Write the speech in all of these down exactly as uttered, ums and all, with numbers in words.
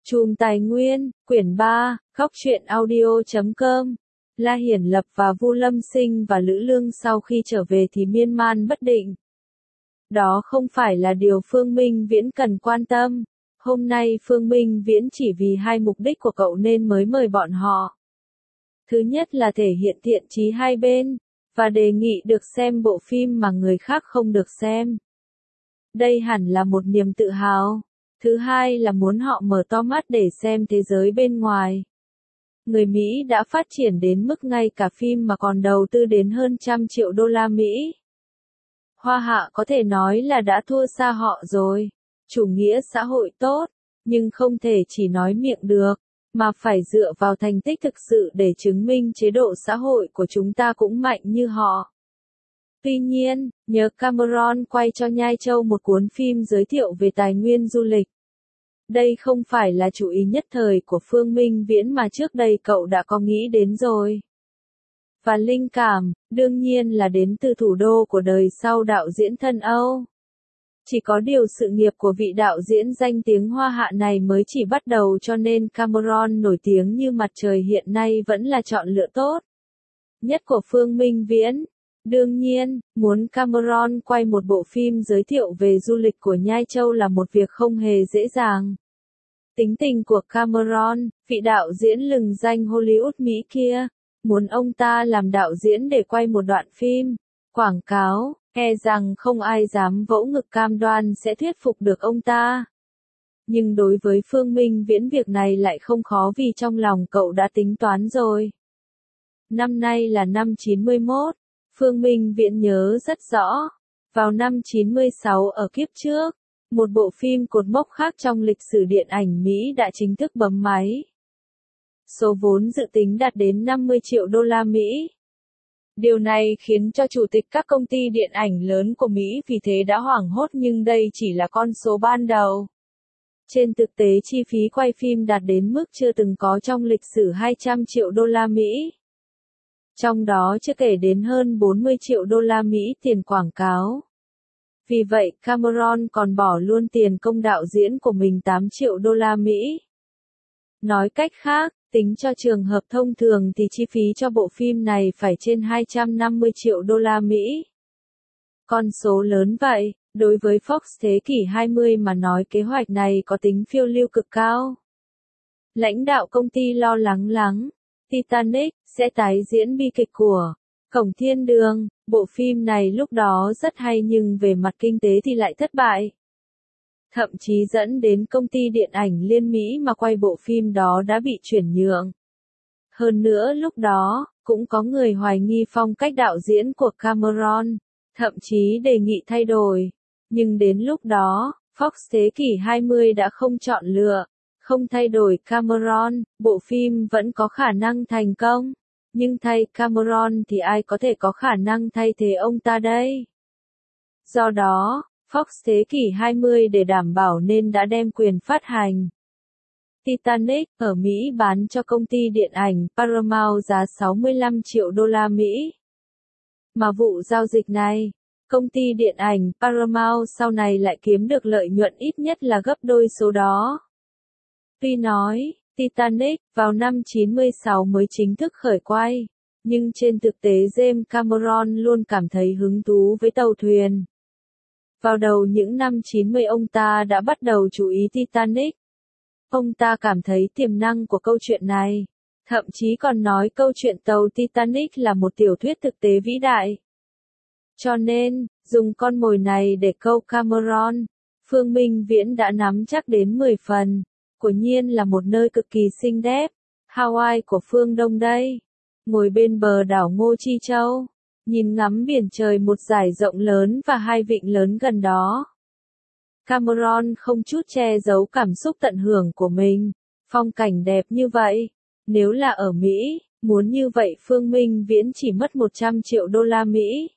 Chùm Tài Nguyên, quyển ba, góc truyện audio chấm com. La Hiển Lập và Vu Lâm Sinh và Lữ Lương sau khi trở về thì miên man bất định. Đó không phải là điều Phương Minh Viễn cần quan tâm. Hôm nay Phương Minh Viễn chỉ vì hai mục đích của cậu nên mới mời bọn họ. Thứ nhất là thể hiện thiện chí hai bên, và đề nghị được xem bộ phim mà người khác không được xem. Đây hẳn là một niềm tự hào. Thứ hai là muốn họ mở to mắt để xem thế giới bên ngoài. Người Mỹ đã phát triển đến mức ngay cả phim mà còn đầu tư đến hơn trăm triệu đô la Mỹ. Hoa Hạ có thể nói là đã thua xa họ rồi. Chủ nghĩa xã hội tốt, nhưng không thể chỉ nói miệng được, mà phải dựa vào thành tích thực sự để chứng minh chế độ xã hội của chúng ta cũng mạnh như họ. Tuy nhiên, nhớ Cameron quay cho Nhai Châu một cuốn phim giới thiệu về tài nguyên du lịch. Đây không phải là chủ ý nhất thời của Phương Minh Viễn mà trước đây cậu đã có nghĩ đến rồi. Và linh cảm, đương nhiên là đến từ thủ đô của đời sau đạo diễn thân Âu. Chỉ có điều sự nghiệp của vị đạo diễn danh tiếng Hoa Hạ này mới chỉ bắt đầu cho nên Cameron nổi tiếng như mặt trời hiện nay vẫn là chọn lựa tốt nhất của Phương Minh Viễn. Đương nhiên, muốn Cameron quay một bộ phim giới thiệu về du lịch của Nhai Châu là một việc không hề dễ dàng. Tính tình của Cameron, vị đạo diễn lừng danh Hollywood Mỹ kia, muốn ông ta làm đạo diễn để quay một đoạn phim, quảng cáo, e rằng không ai dám vỗ ngực cam đoan sẽ thuyết phục được ông ta. Nhưng đối với Phương Minh Viễn việc này lại không khó vì trong lòng cậu đã tính toán rồi. Năm nay là năm chín mươi mốt. Phương Minh Viễn nhớ rất rõ, vào năm chín mươi sáu ở kiếp trước, một bộ phim cột mốc khác trong lịch sử điện ảnh Mỹ đã chính thức bấm máy. Số vốn dự tính đạt đến năm mươi triệu đô la Mỹ. Điều này khiến cho chủ tịch các công ty điện ảnh lớn của Mỹ vì thế đã hoảng hốt, nhưng đây chỉ là con số ban đầu. Trên thực tế chi phí quay phim đạt đến mức chưa từng có trong lịch sử hai trăm triệu đô la Mỹ. Trong đó chưa kể đến hơn bốn mươi triệu đô la Mỹ tiền quảng cáo. Vì vậy, Cameron còn bỏ luôn tiền công đạo diễn của mình tám triệu đô la Mỹ. Nói cách khác, tính cho trường hợp thông thường thì chi phí cho bộ phim này phải trên hai trăm năm mươi triệu đô la Mỹ. Con số lớn vậy, đối với Fox thế kỷ hai mươi mà nói kế hoạch này có tính phiêu lưu cực cao. Lãnh đạo công ty lo lắng lắng. Titanic sẽ tái diễn bi kịch của Cổng Thiên Đường. Bộ phim này lúc đó rất hay nhưng về mặt kinh tế thì lại thất bại. Thậm chí dẫn đến công ty điện ảnh Liên Mỹ mà quay bộ phim đó đã bị chuyển nhượng. Hơn nữa lúc đó, cũng có người hoài nghi phong cách đạo diễn của Cameron, thậm chí đề nghị thay đổi. Nhưng đến lúc đó, Fox thế kỷ hai mươi đã không chọn lựa. Không thay đổi Cameron, bộ phim vẫn có khả năng thành công. Nhưng thay Cameron thì ai có thể có khả năng thay thế ông ta đây? Do đó, Fox thế kỷ hai mươi để đảm bảo nên đã đem quyền phát hành Titanic ở Mỹ bán cho công ty điện ảnh Paramount giá sáu mươi lăm triệu đô la Mỹ. Mà vụ giao dịch này, công ty điện ảnh Paramount sau này lại kiếm được lợi nhuận ít nhất là gấp đôi số đó. Tuy nói, Titanic vào năm chín mươi sáu mới chính thức khởi quay, nhưng trên thực tế James Cameron luôn cảm thấy hứng thú với tàu thuyền. Vào đầu những năm chín mươi ông ta đã bắt đầu chú ý Titanic. Ông ta cảm thấy tiềm năng của câu chuyện này, thậm chí còn nói câu chuyện tàu Titanic là một tiểu thuyết thực tế vĩ đại. Cho nên, dùng con mồi này để câu Cameron, Phương Minh Viễn đã nắm chắc đến mười phần. Quả nhiên là một nơi cực kỳ xinh đẹp, Hawaii của phương Đông đây. Ngồi bên bờ đảo Ngô Chi Châu, nhìn ngắm biển trời một dải rộng lớn và hai vịnh lớn gần đó. Cameron không chút che giấu cảm xúc tận hưởng của mình, phong cảnh đẹp như vậy. Nếu là ở Mỹ, muốn như vậy Phương Minh Viễn chỉ mất một trăm triệu đô la Mỹ.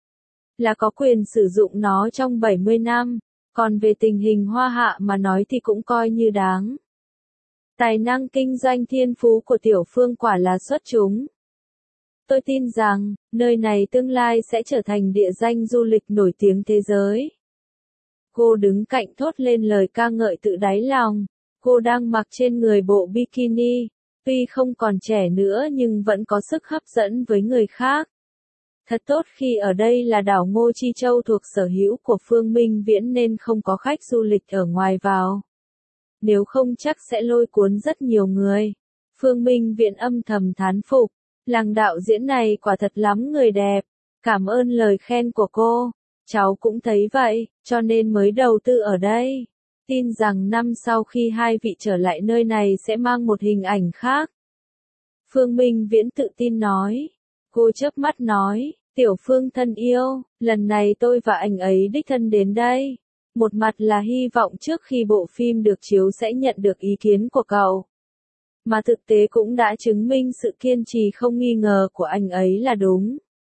Là có quyền sử dụng nó trong bảy mươi năm. Còn về tình hình Hoa Hạ mà nói thì cũng coi như đáng. Tài năng kinh doanh thiên phú của Tiểu Phương quả là xuất chúng. Tôi tin rằng, nơi này tương lai sẽ trở thành địa danh du lịch nổi tiếng thế giới. Cô đứng cạnh thốt lên lời ca ngợi tự đáy lòng. Cô đang mặc trên người bộ bikini, tuy không còn trẻ nữa nhưng vẫn có sức hấp dẫn với người khác. Thật tốt khi ở đây là đảo Ngô Chi Châu thuộc sở hữu của Phương Minh Viễn nên không có khách du lịch ở ngoài vào. Nếu không chắc sẽ lôi cuốn rất nhiều người. Phương Minh Viễn âm thầm thán phục. Làng đạo diễn này quả thật lắm người đẹp. Cảm ơn lời khen của cô. Cháu cũng thấy vậy, cho nên mới đầu tư ở đây. Tin rằng năm sau khi hai vị trở lại nơi này sẽ mang một hình ảnh khác. Phương Minh Viễn tự tin nói. Cô chớp mắt nói, Tiểu Phương thân yêu, lần này tôi và anh ấy đích thân đến đây. Một mặt là hy vọng trước khi bộ phim được chiếu sẽ nhận được ý kiến của cậu. Mà thực tế cũng đã chứng minh sự kiên trì không nghi ngờ của anh ấy là đúng.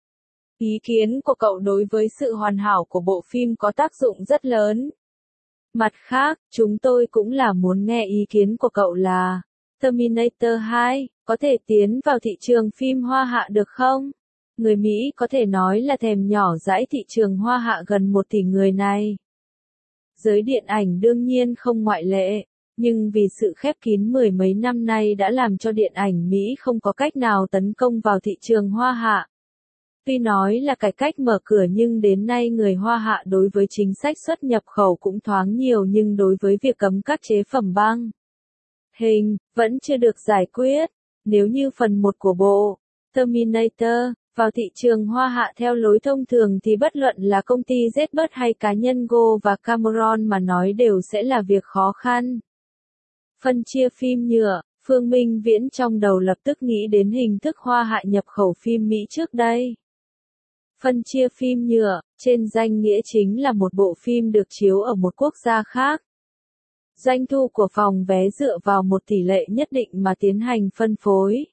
Ý kiến của cậu đối với sự hoàn hảo của bộ phim có tác dụng rất lớn. Mặt khác, chúng tôi cũng là muốn nghe ý kiến của cậu là Terminator hai, có thể tiến vào thị trường phim Hoa Hạ được không? Người Mỹ có thể nói là thèm nhỏ dãi thị trường Hoa Hạ gần một tỷ người này. Giới điện ảnh đương nhiên không ngoại lệ, nhưng vì sự khép kín mười mấy năm nay đã làm cho điện ảnh Mỹ không có cách nào tấn công vào thị trường Hoa Hạ. Tuy nói là cải cách mở cửa nhưng đến nay người Hoa Hạ đối với chính sách xuất nhập khẩu cũng thoáng nhiều nhưng đối với việc cấm các chế phẩm băng hình, vẫn chưa được giải quyết. Nếu như phần một của bộ Terminator vào thị trường Hoa Hạ theo lối thông thường thì bất luận là công ty Zbird hay cá nhân Go và Cameron mà nói đều sẽ là việc khó khăn. Phân chia phim nhựa, Phương Minh Viễn trong đầu lập tức nghĩ đến hình thức Hoa Hạ nhập khẩu phim Mỹ trước đây. Phân chia phim nhựa, trên danh nghĩa chính là một bộ phim được chiếu ở một quốc gia khác. Doanh thu của phòng vé dựa vào một tỷ lệ nhất định mà tiến hành phân phối.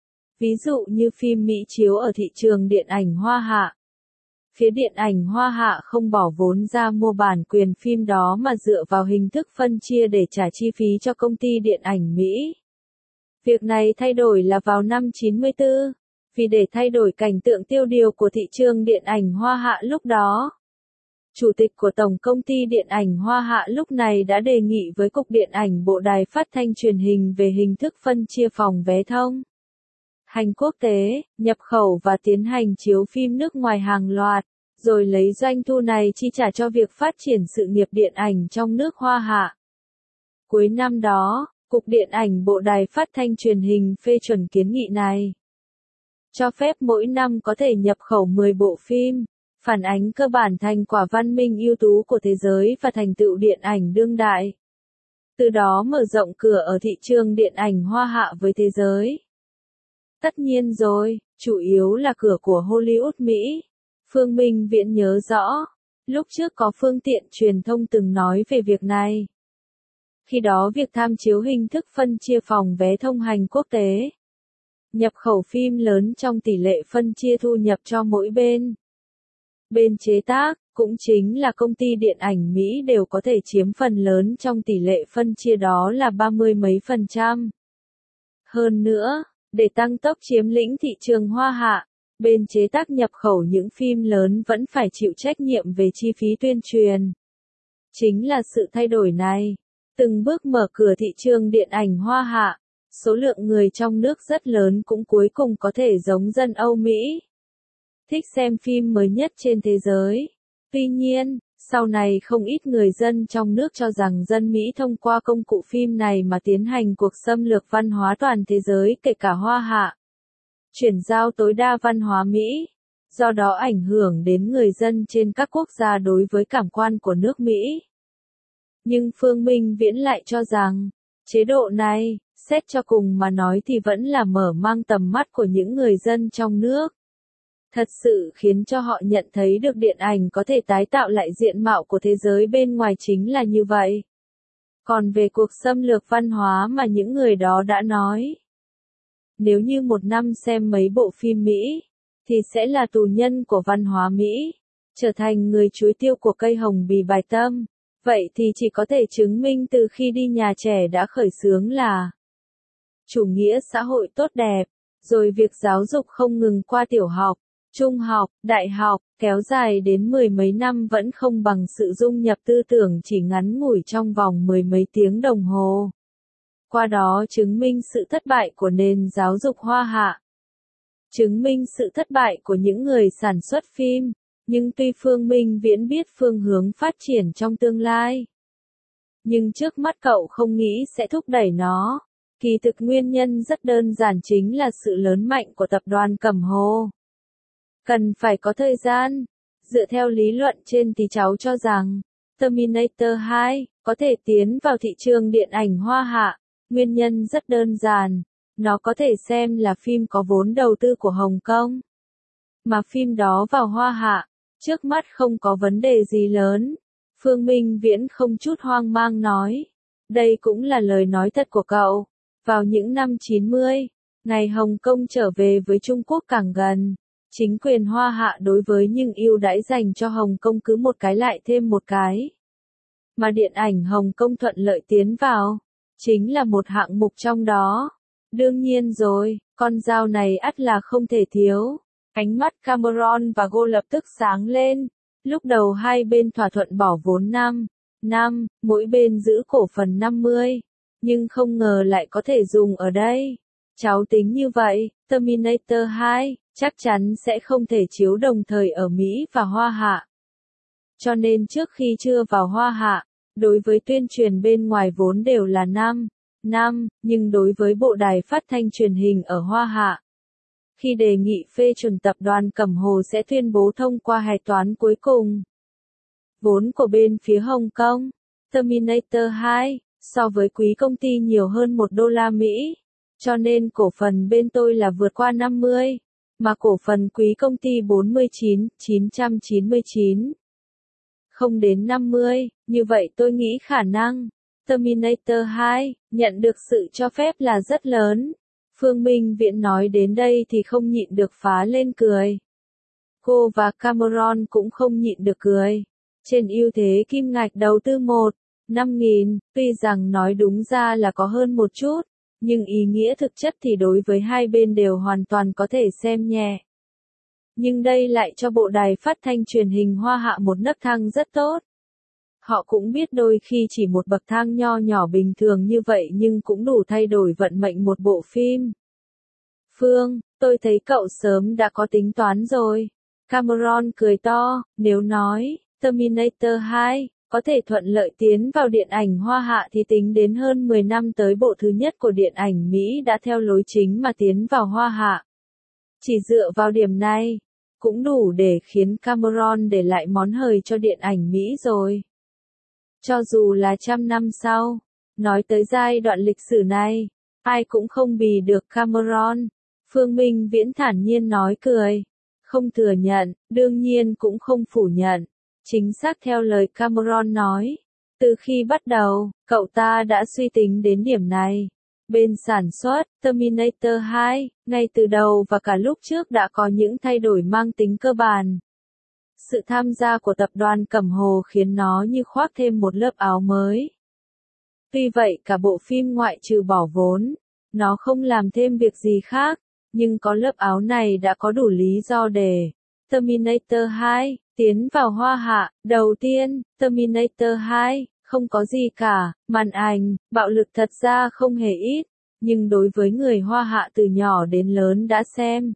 Ví dụ như phim Mỹ chiếu ở thị trường điện ảnh Hoa Hạ. Phía điện ảnh Hoa Hạ không bỏ vốn ra mua bản quyền phim đó mà dựa vào hình thức phân chia để trả chi phí cho công ty điện ảnh Mỹ. Việc này thay đổi là vào năm chín mươi tư, vì để thay đổi cảnh tượng tiêu điều của thị trường điện ảnh Hoa Hạ lúc đó. Chủ tịch của Tổng công ty điện ảnh Hoa Hạ lúc này đã đề nghị với Cục Điện ảnh Bộ Đài Phát thanh Truyền hình về hình thức phân chia phòng vé thông hành quốc tế, nhập khẩu và tiến hành chiếu phim nước ngoài hàng loạt, rồi lấy doanh thu này chi trả cho việc phát triển sự nghiệp điện ảnh trong nước Hoa Hạ. Cuối năm đó, Cục Điện ảnh Bộ Đài Phát thanh Truyền hình phê chuẩn kiến nghị này. Cho phép mỗi năm có thể nhập khẩu mười bộ phim, phản ánh cơ bản thành quả văn minh ưu tú của thế giới và thành tựu điện ảnh đương đại. Từ đó mở rộng cửa ở thị trường điện ảnh Hoa Hạ với thế giới. Tất nhiên rồi, chủ yếu là cửa của Hollywood Mỹ. Phương Minh Viễn nhớ rõ, lúc trước có phương tiện truyền thông từng nói về việc này. Khi đó việc tham chiếu hình thức phân chia phòng vé thông hành quốc tế, nhập khẩu phim lớn trong tỷ lệ phân chia thu nhập cho mỗi bên. Bên chế tác, cũng chính là công ty điện ảnh Mỹ đều có thể chiếm phần lớn trong tỷ lệ phân chia đó là ba mươi mấy phần trăm. Hơn nữa, để tăng tốc chiếm lĩnh thị trường Hoa Hạ, bên chế tác nhập khẩu những phim lớn vẫn phải chịu trách nhiệm về chi phí tuyên truyền. Chính là sự thay đổi này, từng bước mở cửa thị trường điện ảnh Hoa Hạ, số lượng người trong nước rất lớn cũng cuối cùng có thể giống dân Âu Mỹ. Thích xem phim mới nhất trên thế giới. Tuy nhiên, sau này không ít người dân trong nước cho rằng dân Mỹ thông qua công cụ phim này mà tiến hành cuộc xâm lược văn hóa toàn thế giới kể cả Hoa Hạ. Chuyển giao tối đa văn hóa Mỹ, do đó ảnh hưởng đến người dân trên các quốc gia đối với cảm quan của nước Mỹ. Nhưng Phương Minh Viễn lại cho rằng, chế độ này, xét cho cùng mà nói thì vẫn là mở mang tầm mắt của những người dân trong nước. Thật sự khiến cho họ nhận thấy được điện ảnh có thể tái tạo lại diện mạo của thế giới bên ngoài chính là như vậy. Còn về cuộc xâm lược văn hóa mà những người đó đã nói, nếu như một năm xem mấy bộ phim Mỹ, thì sẽ là tù nhân của văn hóa Mỹ, trở thành người chuối tiêu của cây hồng bì bài tâm. Vậy thì chỉ có thể chứng minh từ khi đi nhà trẻ đã khởi xướng là chủ nghĩa xã hội tốt đẹp, rồi việc giáo dục không ngừng qua tiểu học, trung học, đại học, kéo dài đến mười mấy năm vẫn không bằng sự dung nhập tư tưởng chỉ ngắn ngủi trong vòng mười mấy tiếng đồng hồ. qua đó chứng minh sự thất bại của nền giáo dục Hoa Hạ. Chứng minh sự thất bại của những người sản xuất phim, nhưng tuy Phương Minh Viễn biết phương hướng phát triển trong tương lai, nhưng trước mắt cậu không nghĩ sẽ thúc đẩy nó. Kỳ thực nguyên nhân rất đơn giản chính là sự lớn mạnh của tập đoàn Cẩm Hồ. Cần phải có thời gian. Dựa theo lý luận trên thì cháu cho rằng, Terminator hai có thể tiến vào thị trường điện ảnh Hoa Hạ. Nguyên nhân rất đơn giản, nó có thể xem là phim có vốn đầu tư của Hồng Kông. Mà phim đó vào Hoa Hạ, trước mắt không có vấn đề gì lớn. Phương Minh Viễn không chút hoang mang nói. Đây cũng là lời nói thật của cậu. Vào những năm chín mươi, ngày Hồng Kông trở về với Trung Quốc càng gần, chính quyền Hoa Hạ đối với những ưu đãi dành cho Hồng Kông cứ một cái lại thêm một cái. Mà điện ảnh Hồng Kông thuận lợi tiến vào, chính là một hạng mục trong đó. Đương nhiên rồi, con dao này ắt là không thể thiếu. Ánh mắt Cameron và Go lập tức sáng lên. Lúc đầu hai bên thỏa thuận bỏ vốn năm, năm, mỗi bên giữ cổ phần năm mươi. Nhưng không ngờ lại có thể dùng ở đây. Cháu tính như vậy, Terminator hai, chắc chắn sẽ không thể chiếu đồng thời ở Mỹ và Hoa Hạ. Cho nên trước khi chưa vào Hoa Hạ, đối với tuyên truyền bên ngoài vốn đều là năm, năm, nhưng đối với bộ đài phát thanh truyền hình ở Hoa Hạ, khi đề nghị phê chuẩn tập đoàn Cẩm Hồ sẽ tuyên bố thông qua hạch toán cuối cùng. Vốn của bên phía Hồng Kông, Terminator hai, so với quý công ty nhiều hơn một đô la Mỹ, cho nên cổ phần bên tôi là vượt qua năm mươi, mà cổ phần quý công ty bốn mươi chín nghìn chín trăm chín mươi chín. Không đến năm mươi, như vậy tôi nghĩ khả năng Terminator hai nhận được sự cho phép là rất lớn. Phương Minh Viễn nói đến đây thì không nhịn được phá lên cười. Cô và Cameron cũng không nhịn được cười. Trên ưu thế kim ngạch đầu tư một, năm nghìn, tuy rằng nói đúng ra là có hơn một chút, nhưng ý nghĩa thực chất thì đối với hai bên đều hoàn toàn có thể xem nhẹ. Nhưng đây lại cho bộ đài phát thanh truyền hình Hoa Hạ một nấc thang rất tốt. Họ cũng biết đôi khi chỉ một bậc thang nho nhỏ bình thường như vậy nhưng cũng đủ thay đổi vận mệnh một bộ phim. Phương, tôi thấy cậu sớm đã có tính toán rồi. Cameron cười to, nếu nói, Terminator hai, có thể thuận lợi tiến vào điện ảnh Hoa Hạ thì tính đến hơn mười năm tới bộ thứ nhất của điện ảnh Mỹ đã theo lối chính mà tiến vào Hoa Hạ. Chỉ dựa vào điểm này, cũng đủ để khiến Cameron để lại món hời cho điện ảnh Mỹ rồi. Cho dù là trăm năm sau, nói tới giai đoạn lịch sử này, ai cũng không bì được Cameron. Phương Minh Viễn thản nhiên nói cười. Không thừa nhận, đương nhiên cũng không phủ nhận. Chính xác theo lời Cameron nói. Từ khi bắt đầu, cậu ta đã suy tính đến điểm này. Bên sản xuất, Terminator hai, ngay từ đầu và cả lúc trước đã có những thay đổi mang tính cơ bản. Sự tham gia của tập đoàn Cẩm Hồ khiến nó như khoác thêm một lớp áo mới. Tuy vậy cả bộ phim ngoại trừ bỏ vốn, nó không làm thêm việc gì khác, nhưng có lớp áo này đã có đủ lý do để Terminator hai tiến vào Hoa Hạ. Đầu tiên, Terminator hai không có gì cả, màn ảnh, bạo lực thật ra không hề ít, nhưng đối với người Hoa Hạ từ nhỏ đến lớn đã xem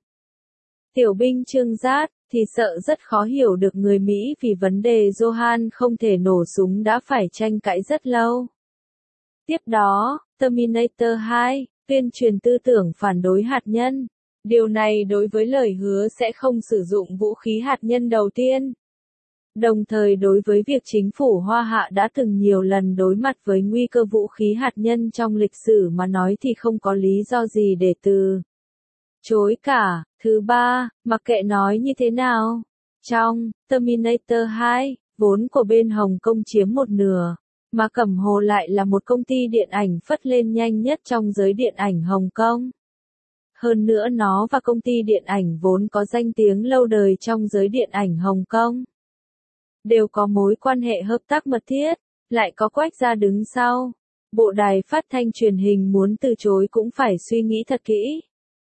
Tiểu binh Trương Giác, thì sợ rất khó hiểu được người Mỹ vì vấn đề Johan không thể nổ súng đã phải tranh cãi rất lâu. Tiếp đó, Terminator hai, tuyên truyền tư tưởng phản đối hạt nhân. Điều này đối với lời hứa sẽ không sử dụng vũ khí hạt nhân đầu tiên. Đồng thời đối với việc chính phủ Hoa Hạ đã từng nhiều lần đối mặt với nguy cơ vũ khí hạt nhân trong lịch sử mà nói thì không có lý do gì để từ chối cả. Thứ ba, mặc kệ nói như thế nào, trong Terminator hai, vốn của bên Hồng Kông chiếm một nửa, mà Cẩm Hồ lại là một công ty điện ảnh phất lên nhanh nhất trong giới điện ảnh Hồng Kông. Hơn nữa nó và công ty điện ảnh vốn có danh tiếng lâu đời trong giới điện ảnh Hồng Kông. Đều có mối quan hệ hợp tác mật thiết, lại có Quách gia đứng sau. Bộ đài phát thanh truyền hình muốn từ chối cũng phải suy nghĩ thật kỹ.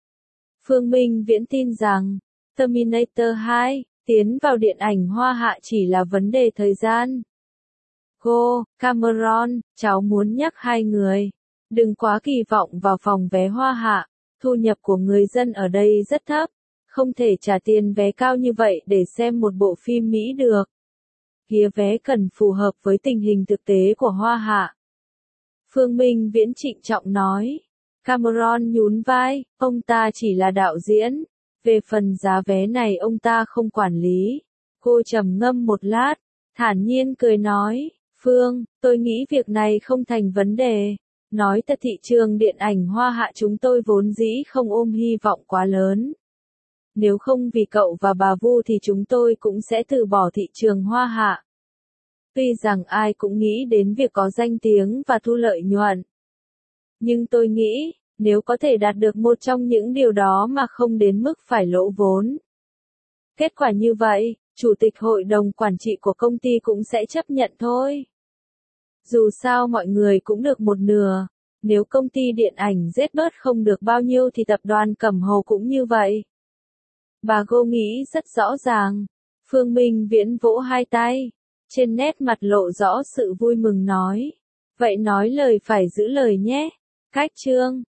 Phương Minh Viễn tin rằng, Terminator hai, tiến vào điện ảnh Hoa Hạ chỉ là vấn đề thời gian. Cô, Cameron, cháu muốn nhắc hai người. Đừng quá kỳ vọng vào phòng vé Hoa Hạ, thu nhập của người dân ở đây rất thấp, không thể trả tiền vé cao như vậy để xem một bộ phim Mỹ được. Ghế vé cần phù hợp với tình hình thực tế của Hoa Hạ. Phương Minh Viễn trịnh trọng nói. Cameron nhún vai, ông ta chỉ là đạo diễn, về phần giá vé này ông ta không quản lý. Cô trầm ngâm một lát, thản nhiên cười nói, Phương, tôi nghĩ việc này không thành vấn đề. Nói thật thị trường điện ảnh Hoa Hạ chúng tôi vốn dĩ không ôm hy vọng quá lớn. Nếu không vì cậu và bà Vu thì chúng tôi cũng sẽ từ bỏ thị trường Hoa Hạ. Tuy rằng ai cũng nghĩ đến việc có danh tiếng và thu lợi nhuận. Nhưng tôi nghĩ, nếu có thể đạt được một trong những điều đó mà không đến mức phải lỗ vốn. Kết quả như vậy, chủ tịch hội đồng quản trị của công ty cũng sẽ chấp nhận thôi. Dù sao mọi người cũng được một nửa, nếu công ty điện ảnh giết bớt không được bao nhiêu thì tập đoàn Cẩm Hồ cũng như vậy. Bà Gô nghĩ rất rõ ràng. Phương Minh Viễn vỗ hai tay, trên nét mặt lộ rõ sự vui mừng nói. Vậy nói lời phải giữ lời nhé. Cách chương